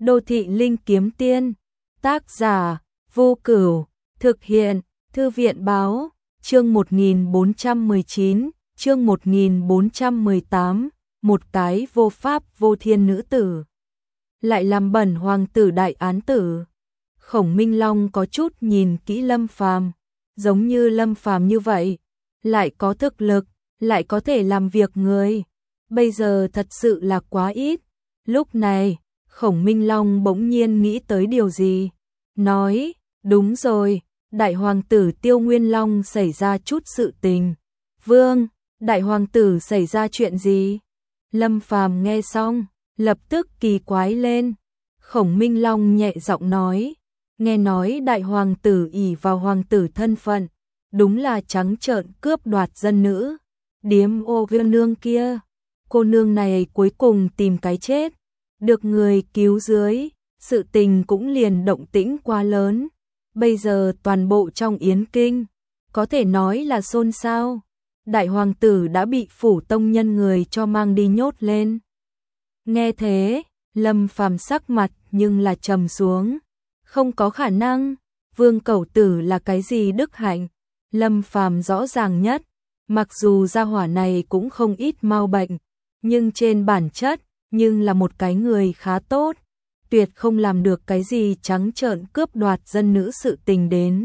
Đô thị linh kiếm tiên. Tác giả Vô Cửu. Thực hiện Thư viện báo. Chương 1419, chương 1418, một cái vô pháp vô thiên nữ tử lại làm bẩn hoàng tử đại án tử. Khổng Minh Long có chút nhìn kỹ Lâm Phàm, giống như Lâm Phàm như vậy, lại có thực lực, lại có thể làm việc người, bây giờ thật sự là quá ít. Lúc này, Khổng Minh Long bỗng nhiên nghĩ tới điều gì, nói, đúng rồi, đại hoàng tử Tiêu Nguyên Long xảy ra chút sự tình. Vương, đại hoàng tử xảy ra chuyện gì? Lâm Phàm nghe xong, lập tức kỳ quái lên. Khổng Minh Long nhẹ giọng nói, nghe nói đại hoàng tử ỷ vào hoàng tử thân phận, đúng là trắng trợn cướp đoạt dân nữ. Điếm ô viên nương kia, cô nương này cuối cùng tìm cái chết, được người cứu dưới, sự tình cũng liền động tĩnh quá lớn. Bây giờ toàn bộ trong Yến Kinh, có thể nói là xôn xao. Đại hoàng tử đã bị phủ tông nhân người cho mang đi nhốt lên. Nghe thế, Lâm Phàm sắc mặt nhưng là trầm xuống. Không có khả năng, Vương Cẩu Tử là cái gì đức hạnh? Lâm Phàm rõ ràng nhất, mặc dù gia hỏa này cũng không ít mau bệnh, nhưng trên bản chất, nhưng là một cái người khá tốt, tuyệt không làm được cái gì trắng trợn cướp đoạt dân nữ sự tình đến.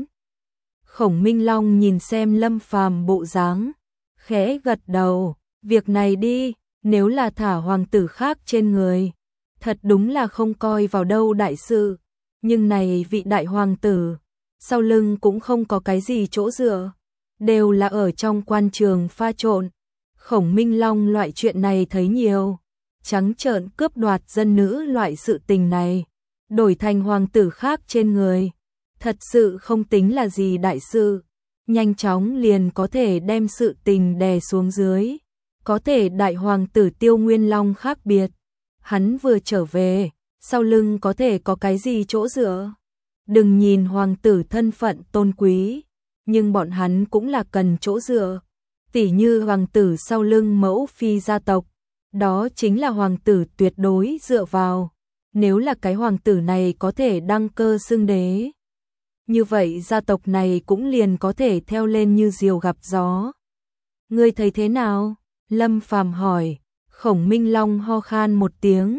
Khổng Minh Long nhìn xem Lâm Phàm bộ dáng, khẽ gật đầu, việc này đi, nếu là thả hoàng tử khác trên người, thật đúng là không coi vào đâu đại sự, nhưng này vị đại hoàng tử, sau lưng cũng không có cái gì chỗ dựa, đều là ở trong quan trường pha trộn. Khổng Minh Long loại chuyện này thấy nhiều, trắng trợn cướp đoạt dân nữ loại sự tình này, đổi thành hoàng tử khác trên người, thật sự không tính là gì đại sự, nhanh chóng liền có thể đem sự tình đè xuống dưới. Có thể đại hoàng tử Tiêu Nguyên Long khác biệt, hắn vừa trở về, sau lưng có thể có cái gì chỗ dựa. Đừng nhìn hoàng tử thân phận tôn quý, nhưng bọn hắn cũng là cần chỗ dựa. Tỉ như hoàng tử sau lưng mẫu phi gia tộc, đó chính là hoàng tử tuyệt đối dựa vào. Nếu là cái hoàng tử này có thể đăng cơ xưng đế, như vậy gia tộc này cũng liền có thể theo lên như diều gặp gió. Ngươi thấy thế nào? Lâm Phàm hỏi. Khổng Minh Long ho khan một tiếng,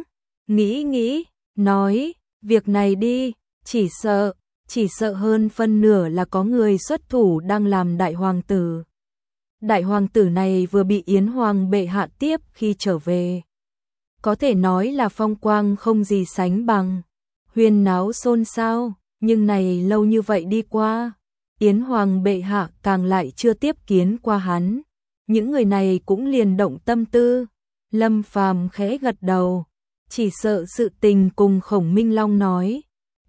nghĩ, nói, việc này đi, chỉ sợ hơn phân nửa là có người xuất thủ đang làm đại hoàng tử. Đại hoàng tử này vừa bị Yến Hoàng bệ hạ tiếp khi trở về, có thể nói là phong quang không gì sánh bằng, huyên náo xôn xao, nhưng này lâu như vậy đi qua, Yến Hoàng bệ hạ càng lại chưa tiếp kiến qua hắn. Những người này cũng liền động tâm tư. Lâm Phàm khẽ gật đầu, chỉ sợ sự tình cùng Khổng Minh Long nói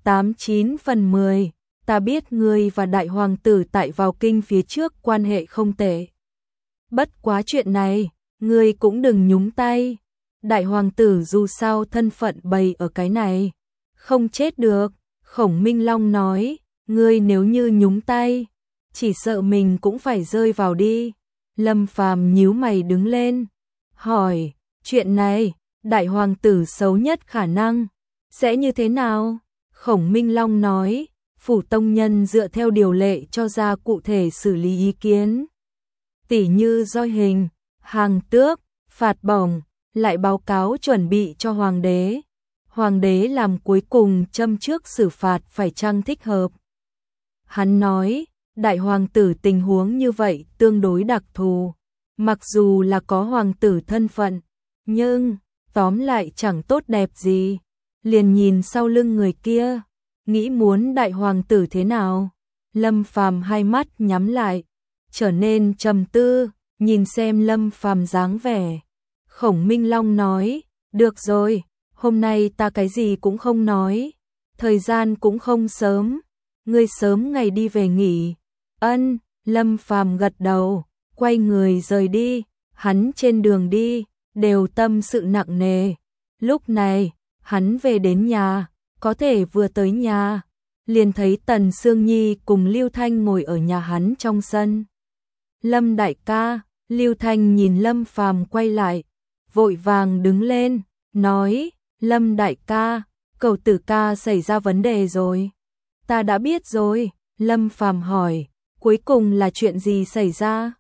89/10, ta biết ngươi và đại hoàng tử tại vào kinh phía trước quan hệ không tệ. Bất quá chuyện này, ngươi cũng đừng nhúng tay. Đại hoàng tử dù sao thân phận bày ở cái này, không chết được. Khổng Minh Long nói, ngươi nếu như nhúng tay, chỉ sợ mình cũng phải rơi vào đi. Lâm Phàm nhíu mày đứng lên, hỏi, chuyện này, đại hoàng tử xấu nhất khả năng sẽ như thế nào? Khổng Minh Long nói, phủ tông nhân dựa theo điều lệ cho ra cụ thể xử lý ý kiến. Tỉ như roi hình, hàng tước, phạt bổng, lại báo cáo chuẩn bị cho hoàng đế. Hoàng đế làm cuối cùng châm trước xử phạt phải chăng thích hợp. Hắn nói, đại hoàng tử tình huống như vậy tương đối đặc thù, mặc dù là có hoàng tử thân phận, nhưng tóm lại chẳng tốt đẹp gì. Liền nhìn sau lưng người kia, nghĩ muốn đại hoàng tử thế nào. Lâm Phàm hai mắt nhắm lại, trở nên trầm tư, nhìn xem Lâm Phàm dáng vẻ. Khổng Minh Long nói, được rồi, hôm nay ta cái gì cũng không nói, thời gian cũng không sớm, ngươi sớm ngày đi về nghỉ. Ân, Lâm Phàm gật đầu, quay người rời đi. Hắn trên đường đi, đều tâm sự nặng nề. Lúc này, hắn về đến nhà, có thể vừa tới nhà, liền thấy Tần Sương Nhi cùng Lưu Thanh ngồi ở nhà hắn trong sân. Lâm đại ca, Lưu Thanh nhìn Lâm Phàm quay lại, vội vàng đứng lên, nói, Lâm đại ca, Cẩu Tử ca xảy ra vấn đề rồi. Ta đã biết rồi, Lâm Phàm hỏi, cuối cùng là chuyện gì xảy ra?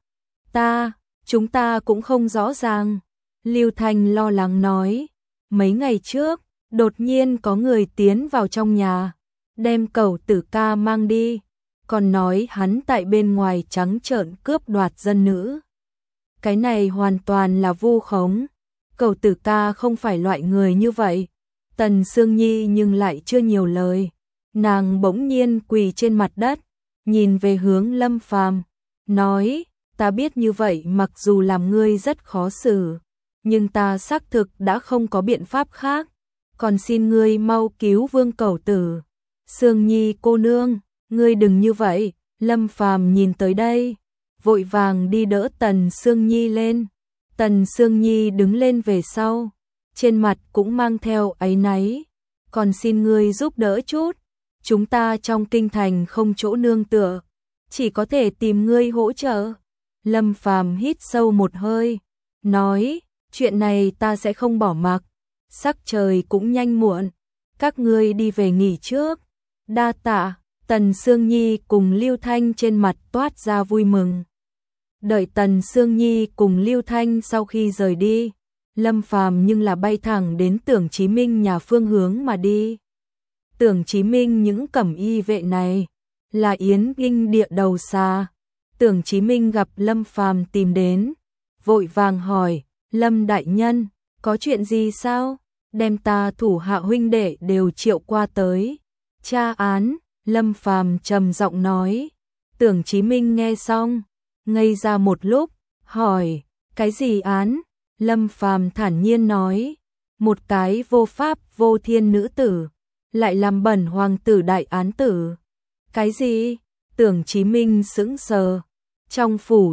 Chúng ta cũng không rõ ràng. Lưu Thanh lo lắng nói, mấy ngày trước, đột nhiên có người tiến vào trong nhà, đem Cẩu Tử ca mang đi, còn nói hắn tại bên ngoài trắng trợn cướp đoạt dân nữ. Cái này hoàn toàn là vu khống, Cẩu Tử ca không phải loại người như vậy. Tần Sương Nhi nhưng lại chưa nhiều lời, nàng bỗng nhiên quỳ trên mặt đất, nhìn về hướng Lâm Phàm, nói, ta biết như vậy mặc dù làm ngươi rất khó xử, nhưng ta xác thực đã không có biện pháp khác, còn xin ngươi mau cứu Vương Cẩu Tử. Sương Nhi cô nương, ngươi đừng như vậy. Lâm Phàm nhìn tới đây, vội vàng đi đỡ Tần Sương Nhi lên. Tần Sương Nhi đứng lên về sau, trên mặt cũng mang theo áy náy, còn xin ngươi giúp đỡ chút, chúng ta trong kinh thành không chỗ nương tựa, chỉ có thể tìm ngươi hỗ trợ. Lâm Phàm hít sâu một hơi, nói, chuyện này ta sẽ không bỏ mặc, sắc trời cũng nhanh muộn, các ngươi đi về nghỉ trước. Đa tạ. Tần Sương Nhi cùng Lưu Thanh trên mặt toát ra vui mừng. Đợi Tần Sương Nhi cùng Lưu Thanh sau khi rời đi, Lâm Phàm nhưng là bay thẳng đến Tưởng Chí Minh nhà phương hướng mà đi. Tưởng Chí Minh những cẩm y vệ này là Yến Kinh địa đầu xa. Tưởng Chí Minh gặp Lâm Phàm tìm đến, vội vàng hỏi, Lâm đại nhân, có chuyện gì sao? Đem ta thủ hạ huynh đệ đều triệu qua tới tra án. Lâm Phàm trầm giọng nói. Tưởng Chí Minh nghe xong, ngây ra một lúc, hỏi, cái gì án? Lâm Phàm thản nhiên nói, một cái vô pháp vô thiên nữ tử, lại làm bẩn hoàng tử đại án tử. Cái gì? Tưởng Chí Minh sững sờ. Trong phủ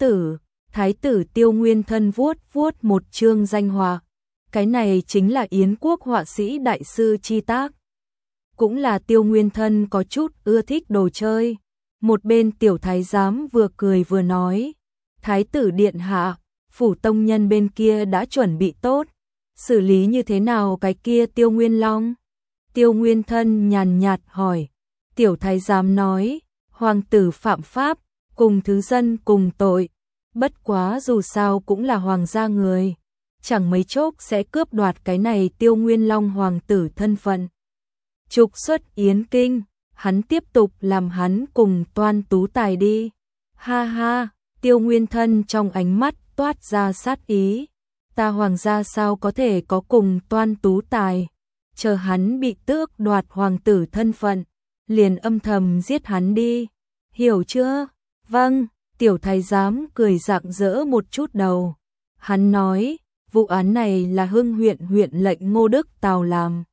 thái tử Tiêu Nguyên Thân vuốt vuốt một chương danh họa. Cái này chính là Yến quốc họa sĩ đại sư chi tác. Cũng là Tiêu Nguyên Thân có chút ưa thích đồ chơi. Một bên tiểu thái giám vừa cười vừa nói, thái tử điện hạ, phủ tông nhân bên kia đã chuẩn bị tốt, xử lý như thế nào cái kia Tiêu Nguyên Long? Tiêu Nguyên Thân nhàn nhạt hỏi. Tiểu thái giám nói, hoàng tử phạm pháp, cùng thứ dân cùng tội, bất quá dù sao cũng là hoàng gia người, chẳng mấy chốc sẽ cướp đoạt cái này Tiêu Nguyên Long hoàng tử thân phận, trục xuất Yến Kinh, hắn tiếp tục làm hắn cùng Toan Tú Tài đi. Ha ha, Tiêu Nguyên Thân trong ánh mắt toát ra sát ý, ta hoàng gia sao có thể có cùng Toan Tú Tài, chờ hắn bị tước đoạt hoàng tử thân phận, liền âm thầm giết hắn đi, hiểu chưa? Vâng. Tiểu thái giám cười rạng rỡ một chút đầu. Hắn nói, vụ án này là Hưng huyện lệnh Ngô Đức Tào làm.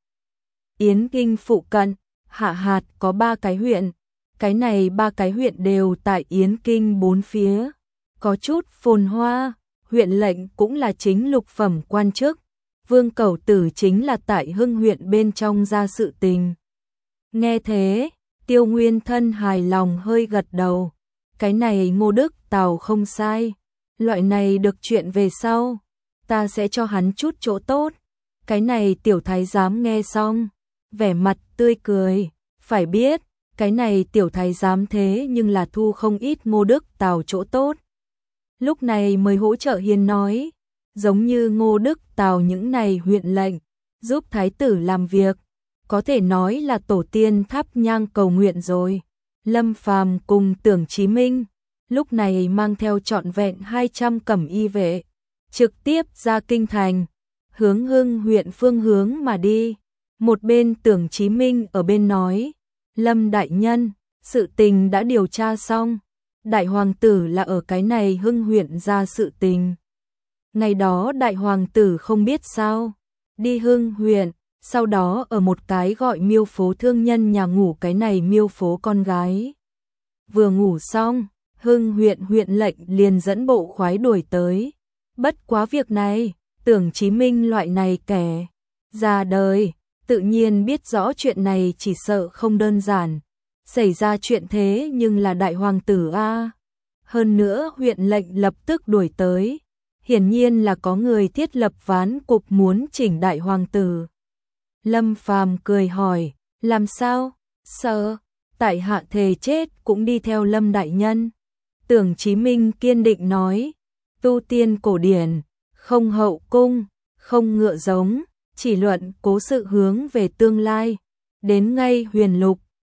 Yến Kinh phụ cận, hạ hạt có 3 cái huyện. Cái này 3 cái huyện đều tại Yến Kinh 4 phía. Có chút phồn hoa, huyện lệnh cũng là chính lục phẩm quan chức. Vương Cẩu Tử chính là tại Hưng huyện bên trong ra sự tình. Nghe thế, Tiêu Nguyên Thân hài lòng hơi gật đầu. Cái này Ngô Đức Tào không sai, loại này được chuyện về sau, ta sẽ cho hắn chút chỗ tốt. Cái này tiểu thái giám nghe xong, vẻ mặt tươi cười, phải biết, cái này tiểu thái giám thế nhưng là thu không ít Ngô Đức Tào chỗ tốt. Lúc này mới hỗ trợ hiền nói, giống như Ngô Đức Tào những này huyện lệnh, giúp thái tử làm việc, có thể nói là tổ tiên thắp nhang cầu nguyện rồi. Lâm Phàm cùng Tưởng Chí Minh lúc này mang theo trọn vẹn 200 cẩm y vệ, trực tiếp ra kinh thành, hướng Hưng huyện phương hướng mà đi. Một bên Tưởng Chí Minh ở bên nói, Lâm đại nhân, sự tình đã điều tra xong, đại hoàng tử là ở cái này Hưng huyện ra sự tình. Ngày đó đại hoàng tử không biết sao, đi Hưng huyện, sau đó ở một cái gọi Miêu phố thương nhân nhà ngủ cái này Miêu phố con gái. Vừa ngủ xong, Hưng huyện lệnh liền dẫn bộ khoái đuổi tới. Bất quá việc này, Tưởng Chí Minh loại này kẻ già đời, tự nhiên biết rõ chuyện này chỉ sợ không đơn giản. Xảy ra chuyện thế nhưng là đại hoàng tử a. Hơn nữa huyện lệnh lập tức đuổi tới. Hiển nhiên là có người thiết lập ván cục muốn chỉnh đại hoàng tử. Lâm Phàm cười hỏi, làm sao? Sợ, tại hạ thề chết cũng đi theo Lâm đại nhân. Tưởng Chí Minh kiên định nói, tu tiên cổ điển, không hậu cung, không ngựa giống, chỉ luận cố sự hướng về tương lai. Đến ngay huyền lục,